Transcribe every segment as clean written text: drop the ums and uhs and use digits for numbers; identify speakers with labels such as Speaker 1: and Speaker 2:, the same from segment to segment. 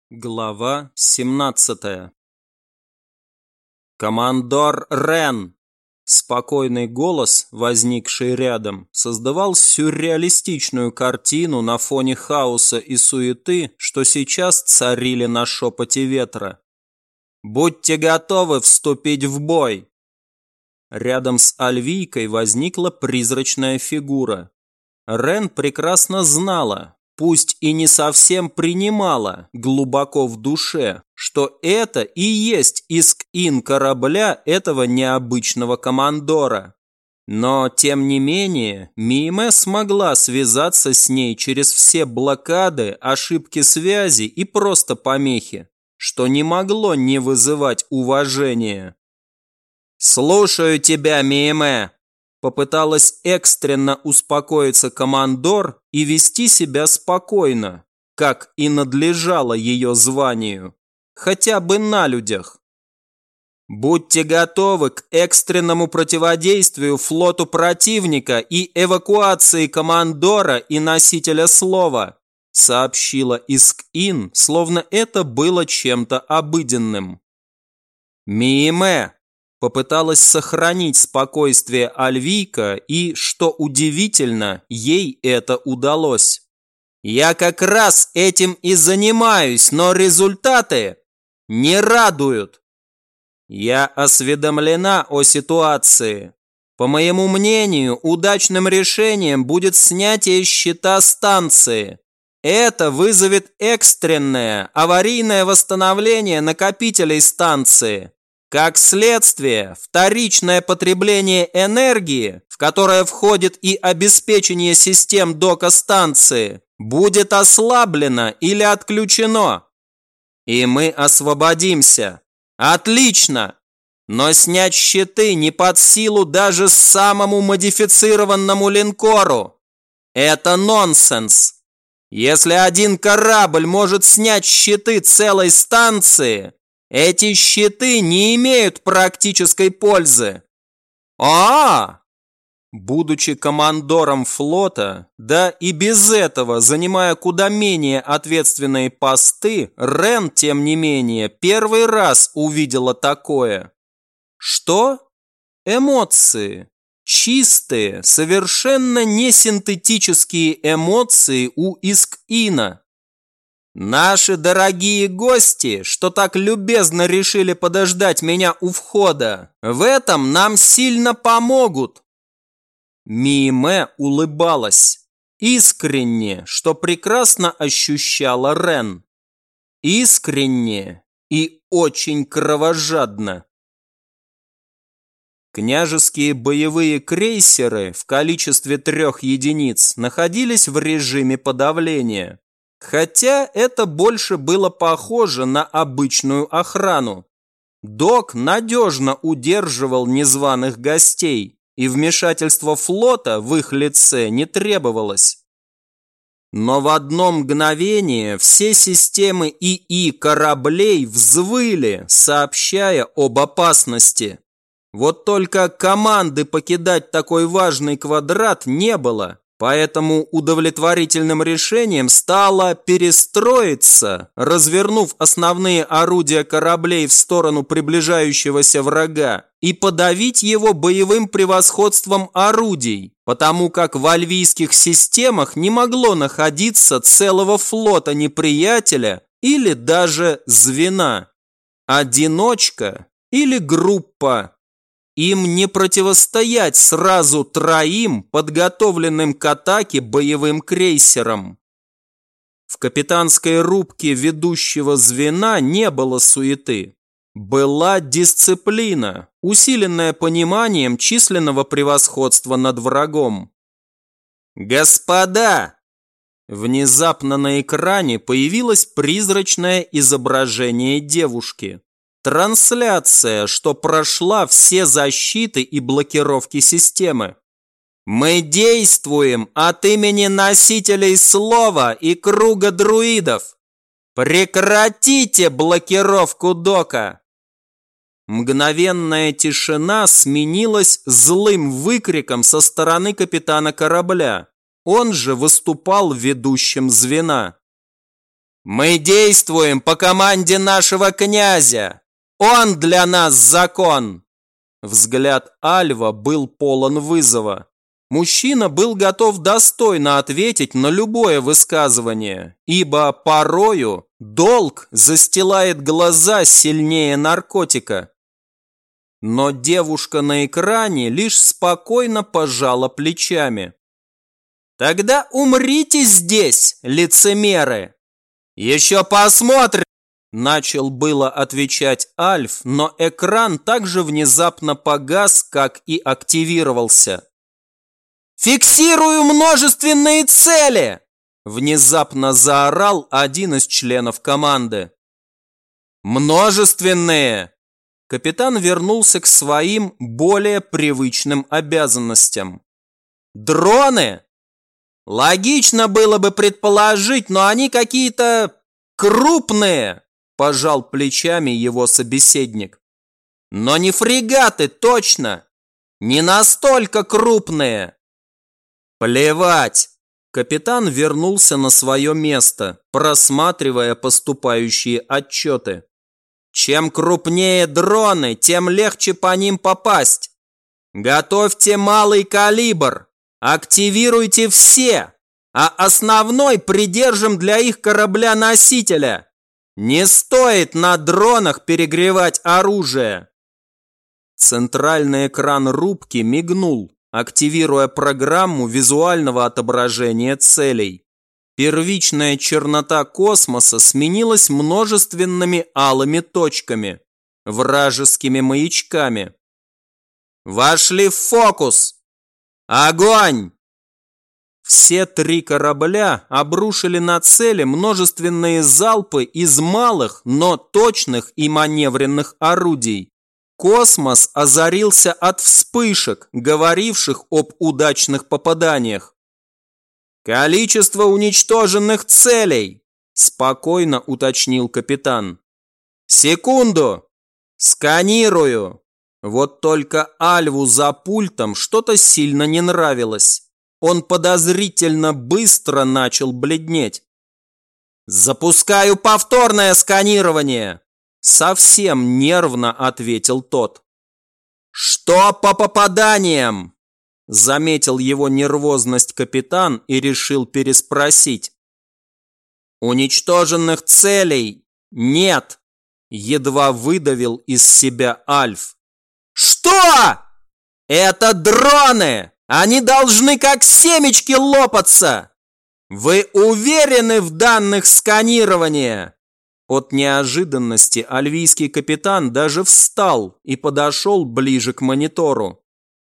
Speaker 1: Глава 17. «Командор Рен!» Спокойный голос, возникший рядом, создавал сюрреалистичную картину на фоне хаоса и суеты, что сейчас царили на шепоте ветра. «Будьте готовы вступить в бой!» Рядом с Альвийкой возникла призрачная фигура. Рен прекрасно знала, пусть и не совсем принимала глубоко в душе, что это и есть иск-ин корабля этого необычного командора. Но, тем не менее, Миме смогла связаться с ней через все блокады, ошибки связи и просто помехи, что не могло не вызывать уважения. «Слушаю тебя, Миме!» Попыталась экстренно успокоиться командор и вести себя спокойно, как и надлежало ее званию, хотя бы на людях. «Будьте готовы к экстренному противодействию флоту противника и эвакуации командора и носителя слова», сообщила Иск-Ин, словно это было чем-то обыденным. «Миме!» Попыталась сохранить спокойствие Альвийка и, что удивительно, ей это удалось. «Я как раз этим и занимаюсь, но результаты не радуют. Я осведомлена о ситуации. По моему мнению, удачным решением будет снятие щита станции. Это вызовет экстренное аварийное восстановление накопителей станции. Как следствие, вторичное потребление энергии, в которое входит и обеспечение систем дока станции, будет ослаблено или отключено. И мы освободимся. Отлично! Но снять щиты не под силу даже самому модифицированному линкору. Это нонсенс. Если один корабль может снять щиты целой станции, эти щиты не имеют практической пользы. Будучи командором флота, да и без этого занимая куда менее ответственные посты, Рен, тем не менее, первый раз увидела такое. Что? Эмоции. Чистые, совершенно не синтетические эмоции у Иск-Ина. «Наши дорогие гости, что так любезно решили подождать меня у входа, в этом нам сильно помогут!» Миме улыбалась. Искренне, что прекрасно ощущала Рен. Искренне и очень кровожадно. Княжеские боевые крейсеры в количестве 3 единиц находились в режиме подавления. Хотя это больше было похоже на обычную охрану. Док надежно удерживал незваных гостей, и вмешательство флота в их лице не требовалось. Но в одно мгновение все системы ИИ кораблей взвыли, сообщая об опасности. Вот только команды покидать такой важный квадрат не было. Поэтому удовлетворительным решением стало перестроиться, развернув основные орудия кораблей в сторону приближающегося врага и подавить его боевым превосходством орудий, потому как в альвийских системах не могло находиться целого флота неприятеля или даже звена. Одиночка или группа. Им не противостоять сразу 3 подготовленным к атаке боевым крейсерам. В капитанской рубке ведущего звена не было суеты. Была дисциплина, усиленная пониманием численного превосходства над врагом. «Господа!» Внезапно на экране появилось призрачное изображение девушки. Трансляция, что прошла все защиты и блокировки системы. Мы действуем от имени носителей слова и круга друидов. Прекратите блокировку дока. Мгновенная тишина сменилась злым выкриком со стороны капитана корабля. Он же выступал ведущим звена. Мы действуем по команде нашего князя. Он для нас закон. Взгляд Альва был полон вызова. Мужчина был готов достойно ответить на любое высказывание, ибо порою долг застилает глаза сильнее наркотика. Но девушка на экране лишь спокойно пожала плечами. «Тогда умрите здесь, лицемеры! Еще посмотрим!» Начал было отвечать Альф, но экран также внезапно погас, как и активировался. «Фиксирую множественные цели!» Внезапно заорал один из членов команды. «Множественные!» Капитан вернулся к своим более привычным обязанностям. «Дроны? Логично было бы предположить, но они какие-то крупные!» Пожал плечами его собеседник. «Но не фрегаты, точно! Не настолько крупные!» «Плевать!» Капитан вернулся на свое место, просматривая поступающие отчеты. «Чем крупнее дроны, тем легче по ним попасть. Готовьте малый калибр, активируйте все, а основной придержим для их корабля-носителя. Не стоит на дронах перегревать оружие!» Центральный экран рубки мигнул, активируя программу визуального отображения целей. Первичная чернота космоса сменилась множественными алыми точками, вражескими маячками. «Вошли в фокус! Огонь!» Все три корабля обрушили на цели множественные залпы из малых, но точных и маневренных орудий. Космос озарился от вспышек, говоривших об удачных попаданиях. «Количество уничтоженных целей!» – спокойно уточнил капитан. «Секунду! Сканирую!» Вот только Альву за пультом что-то сильно не нравилось. Он подозрительно быстро начал бледнеть. «Запускаю повторное сканирование!» Совсем нервно ответил тот. «Что по попаданиям?» Заметил его нервозность капитан и решил переспросить. «Уничтоженных целей нет!» Едва выдавил из себя Альф. «Что? Это дроны! Они должны как семечки лопаться! Вы уверены в данных сканирования?» От неожиданности альвийский капитан даже встал и подошел ближе к монитору.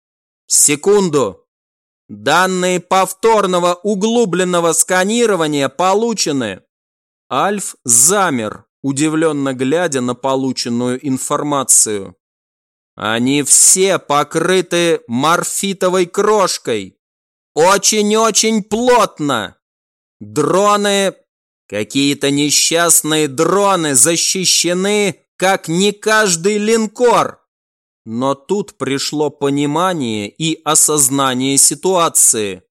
Speaker 1: «Секунду! Данные повторного углубленного сканирования получены!» Альф замер, удивленно глядя на полученную информацию. «Они все покрыты морфитовой крошкой! Очень-очень плотно! Дроны... Какие-то несчастные дроны защищены, как не каждый линкор!» Но тут пришло понимание и осознание ситуации.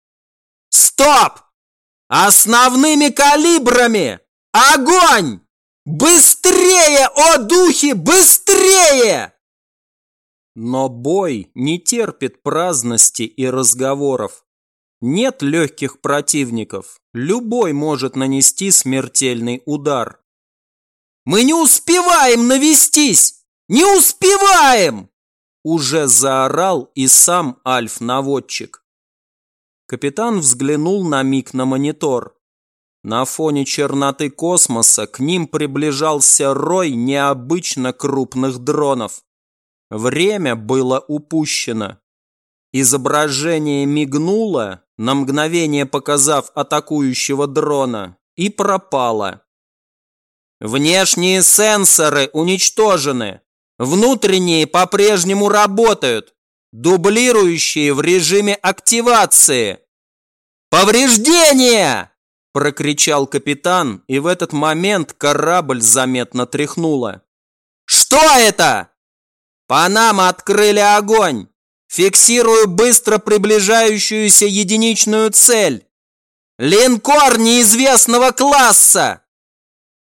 Speaker 1: «Стоп! Основными калибрами! Огонь! Быстрее, о духи, быстрее!» Но бой не терпит праздности и разговоров. Нет легких противников, любой может нанести смертельный удар. «Мы не успеваем навестись! Не успеваем!» Уже заорал и сам Альф-наводчик. Капитан взглянул на миг на монитор. На фоне черноты космоса к ним приближался рой необычно крупных дронов. Время было упущено. Изображение мигнуло, на мгновение показав атакующего дрона, и пропало. «Внешние сенсоры уничтожены. Внутренние по-прежнему работают, дублирующие в режиме активации. «Повреждения!» – прокричал капитан, и в этот момент корабль заметно тряхнуло. «Что это?» «По нам открыли огонь! Фиксирую быстро приближающуюся единичную цель! Линкор неизвестного класса!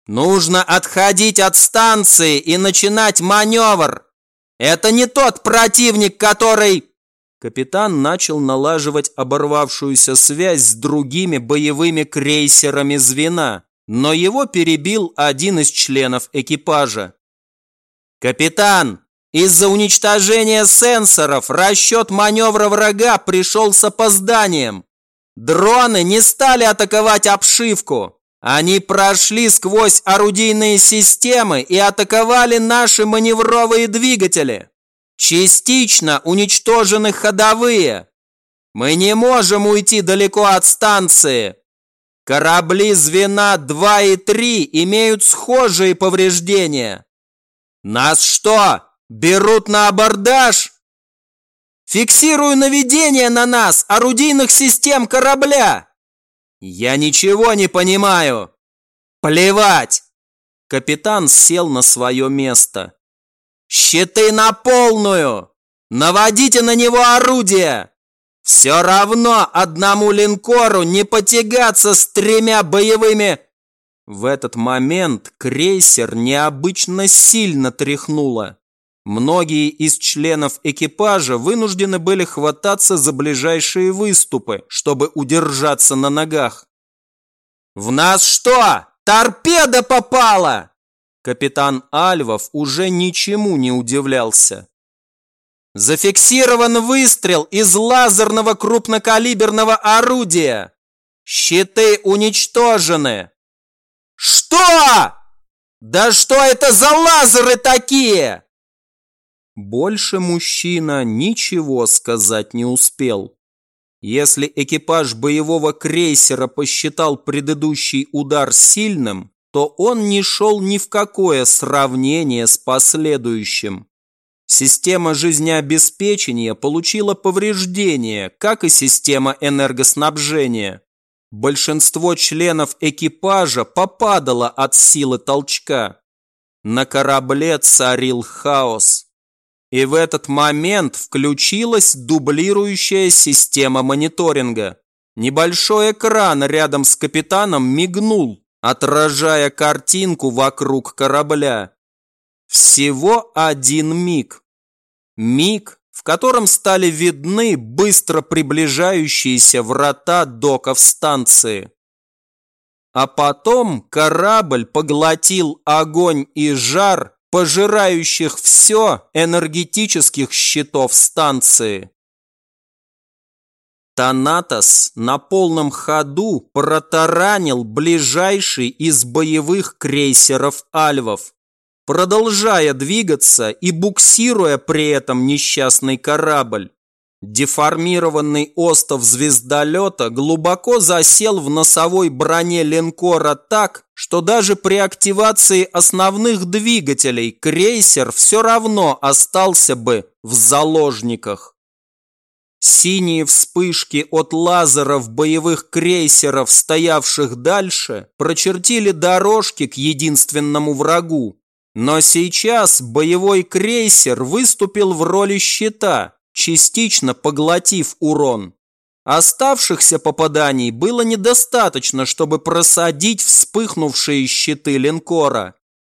Speaker 1: Нужно отходить от станции и начинать маневр. Это не тот противник, который... Капитан начал налаживать оборвавшуюся связь с другими боевыми крейсерами звена, но его перебил один из членов экипажа. «Капитан, из-за уничтожения сенсоров расчет маневра врага пришел с опозданием. Дроны не стали атаковать обшивку. Они прошли сквозь орудийные системы и атаковали наши маневровые двигатели. Частично уничтожены ходовые. Мы не можем уйти далеко от станции. Корабли звена 2 и 3 имеют схожие повреждения. Нас что, берут на абордаж? Фиксирую наведение на нас орудийных систем корабля. Я ничего не понимаю. Плевать. Капитан сел на свое место. Щиты на полную. Наводите на него орудия. Все равно одному линкору не потягаться с 3 боевыми... В этот момент крейсер необычно сильно тряхнуло. Многие из членов экипажа вынуждены были хвататься за ближайшие выступы, чтобы удержаться на ногах. «В нас что, торпеда попала?» Капитан Альвов уже ничему не удивлялся. «Зафиксирован выстрел из лазерного крупнокалиберного орудия. Щиты уничтожены». «Что? Да что это за лазеры такие?» Больше мужчина ничего сказать не успел. Если экипаж боевого крейсера посчитал предыдущий удар сильным, то он не шел ни в какое сравнение с последующим. Система жизнеобеспечения получила повреждения, как и система энергоснабжения. Большинство членов экипажа попадало от силы толчка. На корабле царил хаос. И в этот момент включилась дублирующая система мониторинга. Небольшой экран рядом с капитаном мигнул, отражая картинку вокруг корабля. Всего один миг. Миг, в котором стали видны быстро приближающиеся врата доков станции. А потом корабль поглотил огонь и жар, пожирающих все энергетических щитов станции. Танатос на полном ходу протаранил ближайший из боевых крейсеров Альвов, продолжая двигаться и буксируя при этом несчастный корабль. Деформированный остов звездолета глубоко засел в носовой броне линкора так, что даже при активации основных двигателей крейсер все равно остался бы в заложниках. Синие вспышки от лазеров боевых крейсеров, стоявших дальше, прочертили дорожки к единственному врагу. Но сейчас боевой крейсер выступил в роли щита, частично поглотив урон. Оставшихся попаданий было недостаточно, чтобы просадить вспыхнувшие щиты линкора.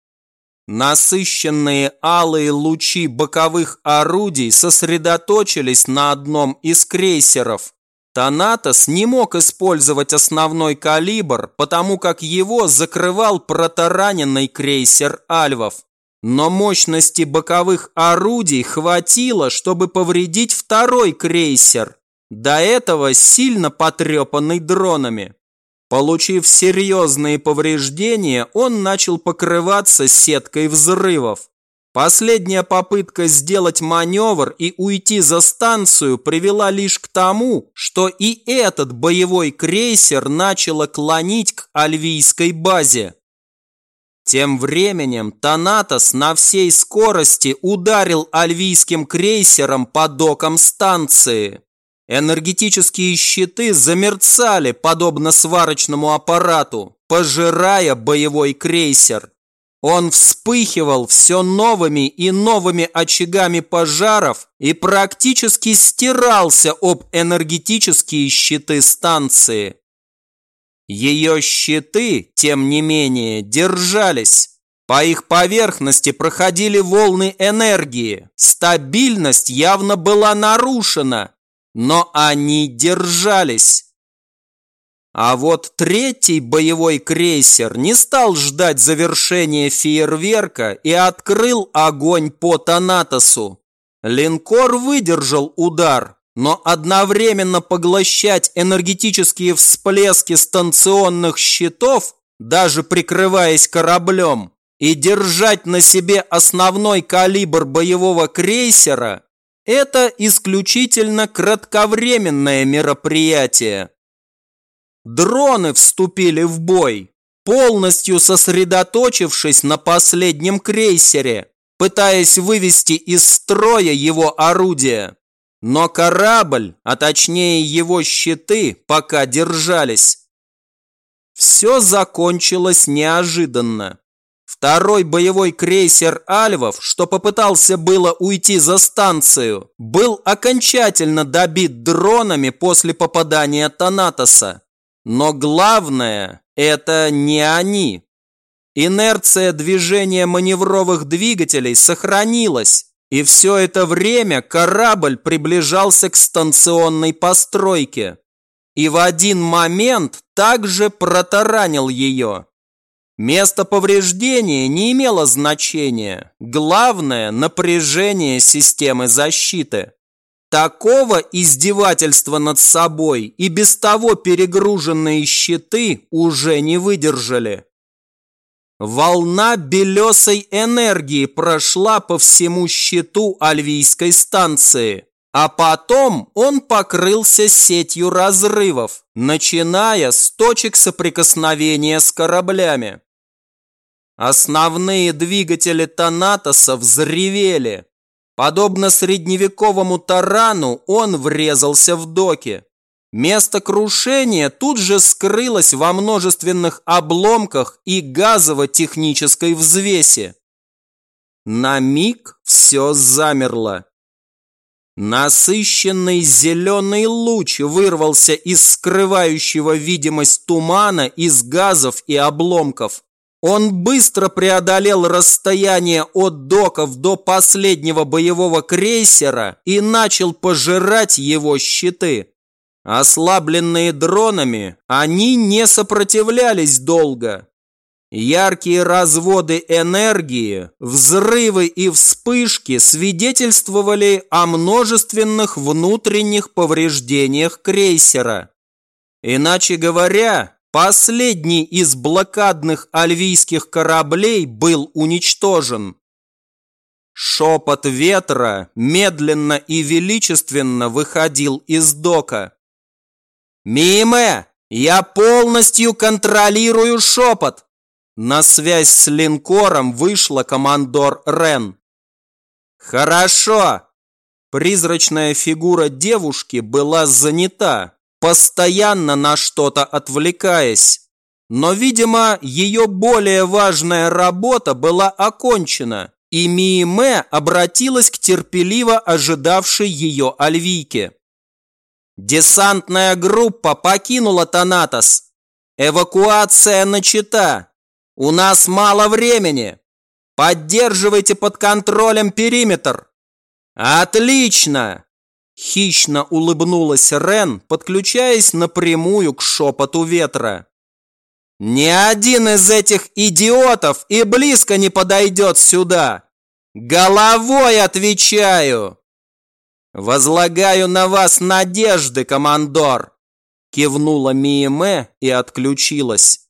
Speaker 1: Насыщенные алые лучи боковых орудий сосредоточились на одном из крейсеров. Танатос не мог использовать основной калибр, потому как его закрывал протараненный крейсер Альвов. Но мощности боковых орудий хватило, чтобы повредить второй крейсер, до этого сильно потрепанный дронами. Получив серьезные повреждения, он начал покрываться сеткой взрывов. Последняя попытка сделать маневр и уйти за станцию привела лишь к тому, что и этот боевой крейсер начало клонить к альвийской базе. Тем временем Танатос на всей скорости ударил альвийским крейсером по докам станции. Энергетические щиты замерцали, подобно сварочному аппарату, пожирая боевой крейсер. Он вспыхивал все новыми и новыми очагами пожаров и практически стирался об энергетические щиты станции. Ее щиты, тем не менее, держались. По их поверхности проходили волны энергии. Стабильность явно была нарушена, но они держались. А вот третий боевой крейсер не стал ждать завершения фейерверка и открыл огонь по Танатосу. Линкор выдержал удар, но одновременно поглощать энергетические всплески станционных щитов, даже прикрываясь кораблем, и держать на себе основной калибр боевого крейсера – это исключительно кратковременное мероприятие. Дроны вступили в бой, полностью сосредоточившись на последнем крейсере, пытаясь вывести из строя его орудия. Но корабль, а точнее его щиты, пока держались. Все закончилось неожиданно. Второй боевой крейсер Альвов, что попытался было уйти за станцию, был окончательно добит дронами после попадания Танатоса. Но главное – это не они. Инерция движения маневровых двигателей сохранилась, и все это время корабль приближался к станционной постройке. И в один момент также протаранил ее. Место повреждения не имело значения. Главное – напряжение системы защиты. Такого издевательства над собой и без того перегруженные щиты уже не выдержали. Волна белесой энергии прошла по всему щиту Альвийской станции, а потом он покрылся сетью разрывов, начиная с точек соприкосновения с кораблями. Основные двигатели Танатоса взревели. Подобно средневековому тарану, он врезался в доки. Место крушения тут же скрылось во множественных обломках и газово-технической взвеси. На миг все замерло. Насыщенный зеленый луч вырвался из скрывающего видимость тумана из газов и обломков. Он быстро преодолел расстояние от доков до последнего боевого крейсера и начал пожирать его щиты. Ослабленные дронами, они не сопротивлялись долго. Яркие разводы энергии, взрывы и вспышки свидетельствовали о множественных внутренних повреждениях крейсера. Иначе говоря, последний из блокадных альвийских кораблей был уничтожен. Шепот ветра медленно и величественно выходил из дока. «Миме, я полностью контролирую шепот!» На связь с линкором вышла командор Рен. «Хорошо!» Призрачная фигура девушки была занята, постоянно на что-то отвлекаясь. Но, видимо, ее более важная работа была окончена, и Миме обратилась к терпеливо ожидавшей ее Альвийке. «Десантная группа покинула Танатос. Эвакуация начата. У нас мало времени. Поддерживайте под контролем периметр». «Отлично!» Хищно улыбнулась Рен, подключаясь напрямую к шепоту ветра. «Ни один из этих идиотов и близко не подойдет сюда! Головой отвечаю!» «Возлагаю на вас надежды, командор!» Кивнула Миме и отключилась.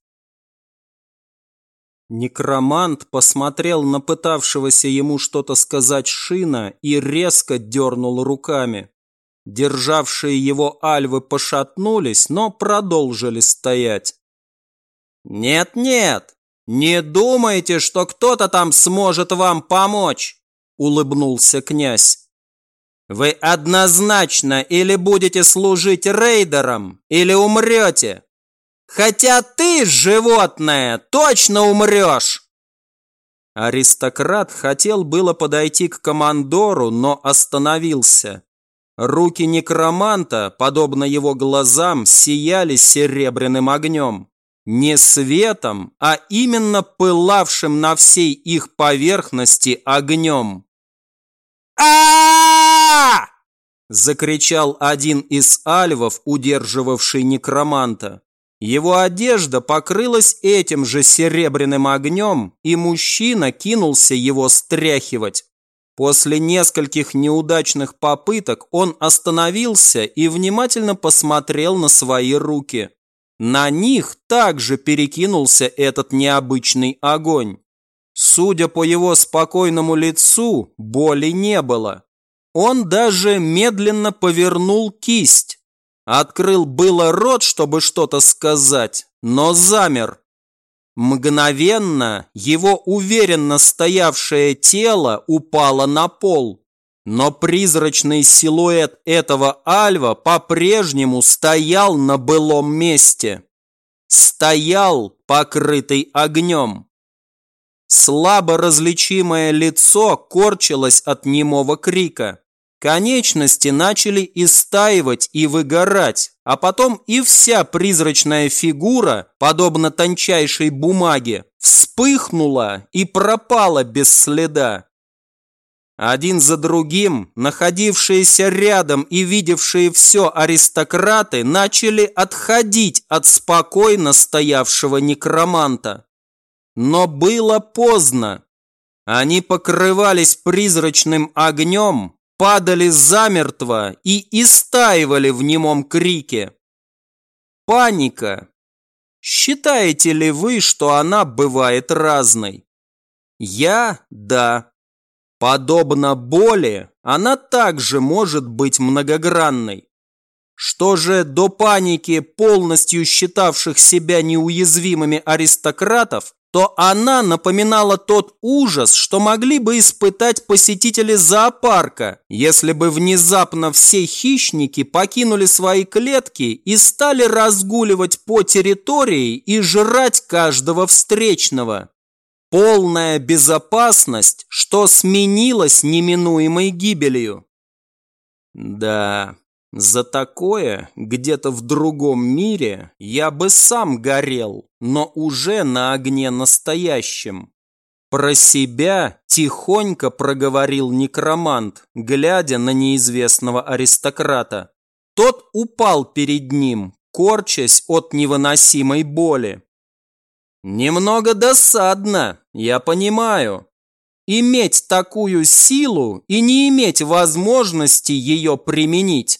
Speaker 1: Некромант посмотрел на пытавшегося ему что-то сказать Шина и резко дернул руками. Державшие его альвы пошатнулись, но продолжили стоять. «Нет-нет, не думайте, что кто-то там сможет вам помочь!» Улыбнулся князь. «Вы однозначно или будете служить рейдерам, или умрете. Хотя ты, животное, точно умрешь!» Аристократ хотел было подойти к командору, но остановился. Руки некроманта, подобно его глазам, сияли серебряным огнем. Не светом, а именно пылавшим на всей их поверхности огнем. а закричал один из альвов, удерживавший некроманта. Его одежда покрылась этим же серебряным огнем, и мужчина кинулся его стряхивать. После нескольких неудачных попыток он остановился и внимательно посмотрел на свои руки. На них также перекинулся этот необычный огонь. Судя по его спокойному лицу, боли не было. Он даже медленно повернул кисть. Открыл было рот, чтобы что-то сказать, но замер. Мгновенно его уверенно стоявшее тело упало на пол. Но призрачный силуэт этого альва по-прежнему стоял на былом месте. Стоял, покрытый огнем. Слабо различимое лицо корчилось от немого крика. Конечности начали истаивать и выгорать, а потом и вся призрачная фигура, подобно тончайшей бумаге, вспыхнула и пропала без следа. Один за другим, находившиеся рядом и видевшие все аристократы, начали отходить от спокойно стоявшего некроманта. Но было поздно. Они покрывались призрачным огнем, падали замертво и истаивали в немом крике. Паника. Считаете ли вы, что она бывает разной? Я – да. Подобно боли, она также может быть многогранной. Что же до паники полностью считавших себя неуязвимыми аристократов, то она напоминала тот ужас, что могли бы испытать посетители зоопарка, если бы внезапно все хищники покинули свои клетки и стали разгуливать по территории и жрать каждого встречного. Полная безопасность, что сменилась неминуемой гибелью. Да, за такое где-то в другом мире я бы сам горел, но уже на огне настоящем. Про себя тихонько проговорил некромант, глядя на неизвестного аристократа. Тот упал перед ним, корчась от невыносимой боли. Немного досадно, я понимаю. Иметь такую силу и не иметь возможности ее применить.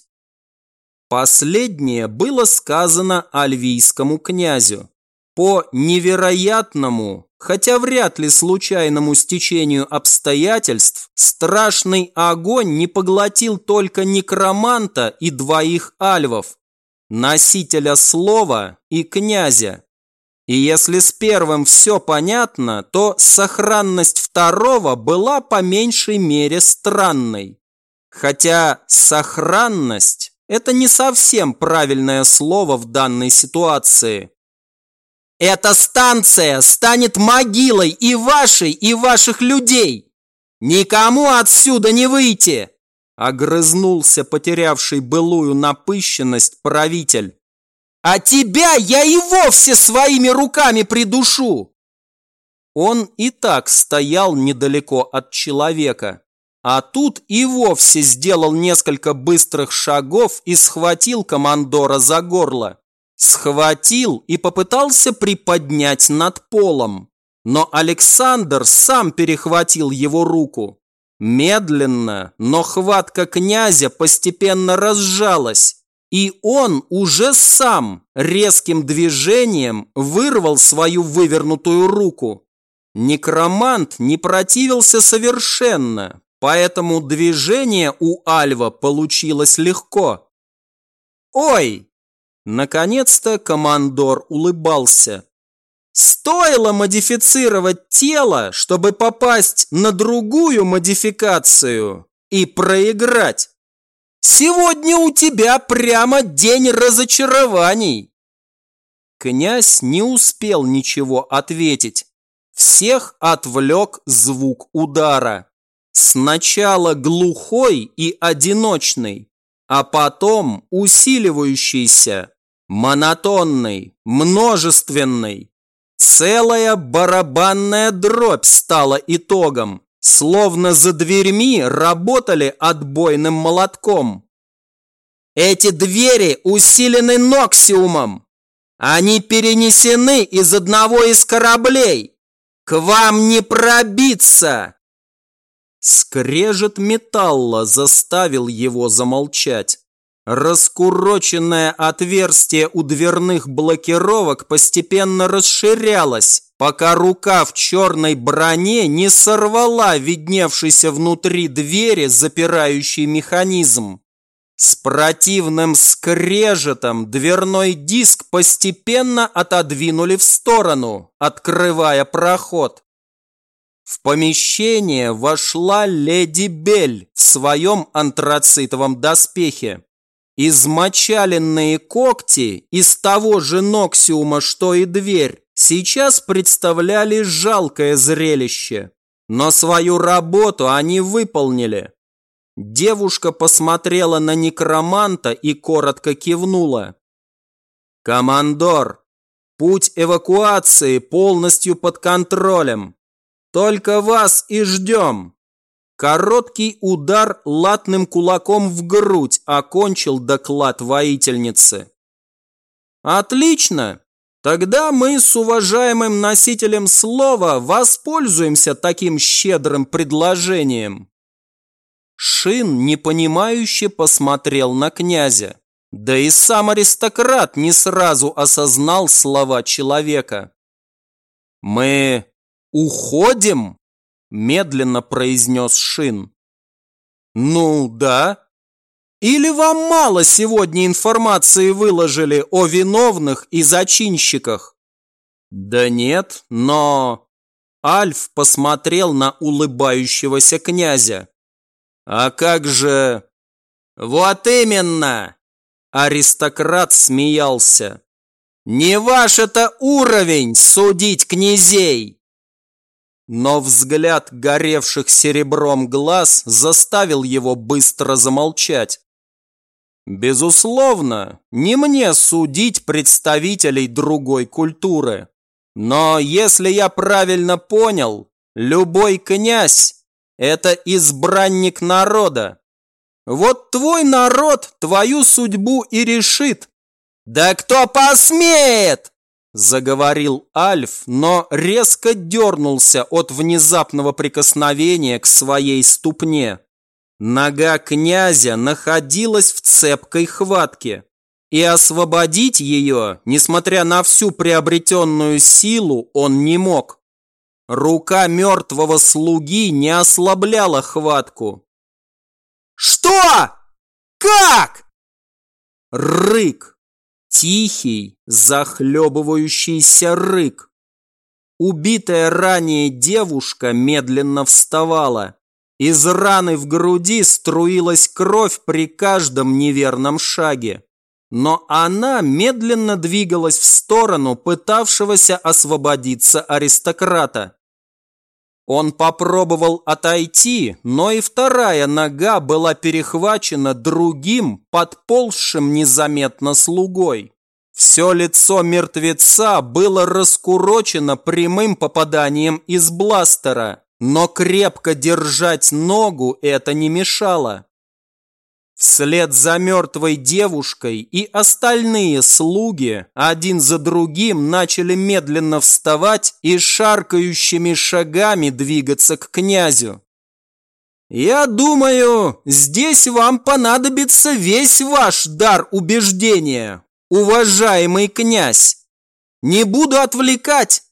Speaker 1: Последнее было сказано альвийскому князю. По невероятному, хотя вряд ли случайному стечению обстоятельств, страшный огонь не поглотил только некроманта и двоих альвов, носителя слова и князя. И если с первым все понятно, то сохранность второго была по меньшей мере странной. Хотя сохранность – это не совсем правильное слово в данной ситуации. Эта станция станет могилой и вашей, и ваших людей. Никому отсюда не выйти, огрызнулся потерявший былую напыщенность правитель. А тебя я и вовсе своими руками придушу. Он и так стоял недалеко от человека, а тут и вовсе сделал несколько быстрых шагов и схватил командора за горло. Схватил и попытался приподнять над полом, но Александр сам перехватил его руку. Медленно, но хватка князя постепенно разжалась, и он уже сам резким движением вырвал свою вывернутую руку. Некромант не противился совершенно, поэтому движение у альва получилось легко. «Ой!» Наконец-то командор улыбался. Стоило модифицировать тело, чтобы попасть на другую модификацию и проиграть. Сегодня у тебя прямо день разочарований. Князь не успел ничего ответить. Всех отвлек звук удара. Сначала глухой и одиночный, а потом усиливающийся. Монотонный, множественный. Целая барабанная дробь стала итогом, словно за дверьми работали отбойным молотком. Эти двери усилены ноксиумом. Они перенесены из одного из кораблей. К вам не пробиться!» Скрежет металла заставил его замолчать. Раскуроченное отверстие у дверных блокировок постепенно расширялось, пока рука в черной броне не сорвала видневшийся внутри двери запирающий механизм. С противным скрежетом дверной диск постепенно отодвинули в сторону, открывая проход. В помещение вошла леди Бель в своем антрацитовом доспехе. Измочаленные когти из того же ноксиума, что и дверь, сейчас представляли жалкое зрелище. Но свою работу они выполнили. Девушка посмотрела на некроманта и коротко кивнула. «Командор, путь эвакуации полностью под контролем. Только вас и ждем». Короткий удар латным кулаком в грудь окончил доклад воительницы. «Отлично! Тогда мы с уважаемым носителем слова воспользуемся таким щедрым предложением». Шин непонимающе посмотрел на князя. Да и сам аристократ не сразу осознал слова человека. «Мы уходим?» – медленно произнес Шин. «Ну да. Или вам мало сегодня информации выложили о виновных и зачинщиках?» «Да нет, но...» Альф посмотрел на улыбающегося князя. «А как же...» «Вот именно!» Аристократ смеялся. «Не ваш это уровень судить князей!» Но взгляд горевших серебром глаз заставил его быстро замолчать. «Безусловно, не мне судить представителей другой культуры. Но если я правильно понял, любой князь – это избранник народа. Вот твой народ твою судьбу и решит». «Да кто посмеет!» – заговорил Альф, но резко дернулся от внезапного прикосновения к своей ступне. Нога князя находилась в цепкой хватке, и освободить ее, несмотря на всю приобретенную силу, он не мог. Рука мертвого слуги не ослабляла хватку. «Что? Как?» Рык. Тихий, захлебывающийся рык. Убитая ранее девушка медленно вставала. Из раны в груди струилась кровь при каждом неверном шаге. Но она медленно двигалась в сторону пытавшегося освободиться аристократа. Он попробовал отойти, но и вторая нога была перехвачена другим, подползшим незаметно слугой. Все лицо мертвеца было раскурочено прямым попаданием из бластера, но крепко держать ногу это не мешало. Вслед за мертвой девушкой и остальные слуги один за другим начали медленно вставать и шаркающими шагами двигаться к князю. «Я думаю, здесь вам понадобится весь ваш дар убеждения, уважаемый князь. Не буду отвлекать».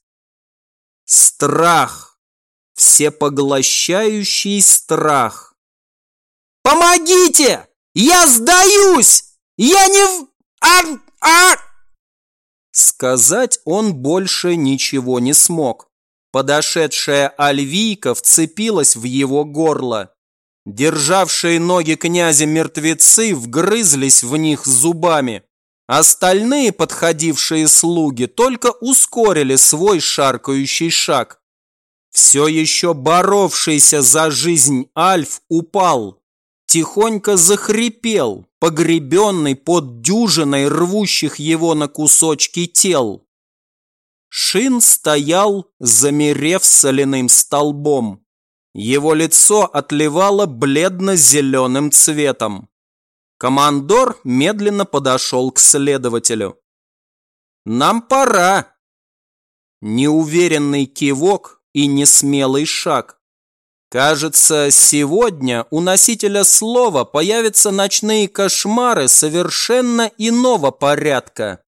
Speaker 1: Страх, всепоглощающий страх. «Помогите! Я сдаюсь! Я не в... Сказать он больше ничего не смог. Подошедшая Альвийка вцепилась в его горло. Державшие ноги князя мертвецы вгрызлись в них зубами. Остальные подходившие слуги только ускорили свой шаркающий шаг. Все еще боровшийся за жизнь Альф упал. тихонько захрипел, погребенный под дюжиной рвущих его на кусочки тел. Шин стоял, замерев соляным столбом. Его лицо отливало бледно-зеленым цветом. Командор медленно подошел к следователю. «Нам пора!» Неуверенный кивок и несмелый шаг. Кажется, сегодня у носителя слова появятся ночные кошмары совершенно иного порядка.